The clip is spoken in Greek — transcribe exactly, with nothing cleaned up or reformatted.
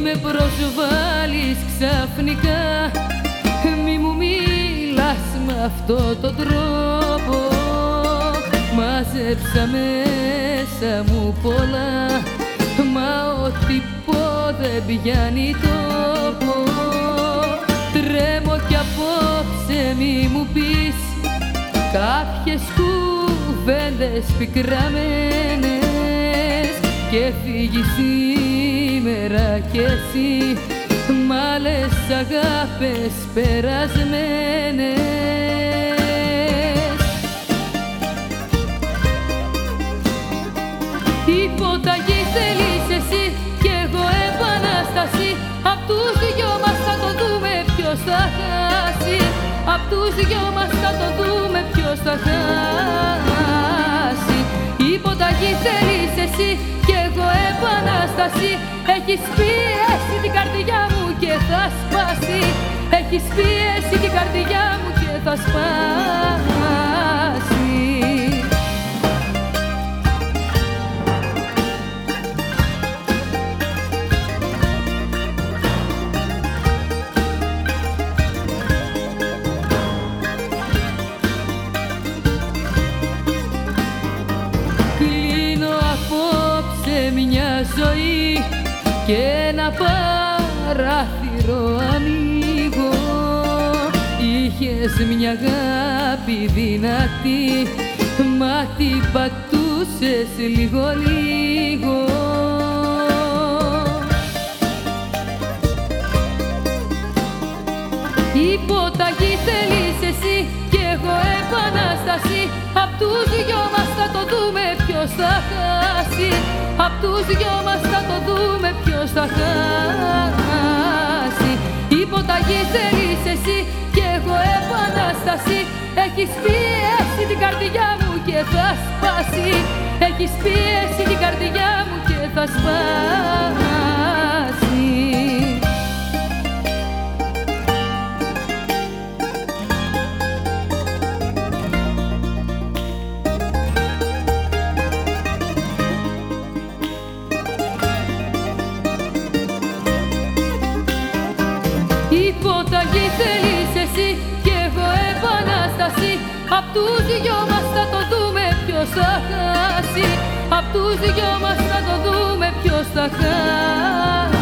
με προσβάλλεις ξαφνικά, μη μου μιλάς με αυτό τον τρόπο. Μάζεψα μέσα μου πολλά, μα ό,τι πω δεν πιάνει τόπο. Τρέμω κι απόψε μη μου πεις κάποιες κουβέντες πικραμένες, και φύγει σήμερα κι εσύ μ' άλλες αγάπες περασμένες. Υποταγή θέλεις εσύ κι εγώ επανάσταση, απ' τους δυο μας θα το δούμε ποιος θα χάσει. Απ' τους δυο μας θα το δούμε ποιος θα χάσει. Υποταγή θέλεις εσύ κι εγώ επανάσταση, έχεις πιέσει την καρδιά μου και θα σπάσει. Έχεις πιέσει την καρδιά μου και θα σπάσει. Μια ζωή και ένα παράθυρο ανοίγω. Είχες μια αγάπη δυνατή, μα την πατούσες λίγο λίγο. Υποταγή θέλεις εσύ κι εγώ επανάσταση, απ' τους δυο μας θα το δούμε ποιος θα χάσει. Απ' τους δυο μας θα το δούμε ποιος θα χάσει. Υποταγή θέλεις εσύ κι εγώ επανάσταση, έχεις πιέσει την καρδιά μου και θα σπάσει. Έχεις πιέσει την καρδιά μου και θα σπάσει. Υποταγή θέλεις εσύ κι εγώ επανάσταση, απ' τους δυο μας θα το δούμε ποιος θα χάσει. Απ' τους δυο μας θα το δούμε ποιος θα χάσει.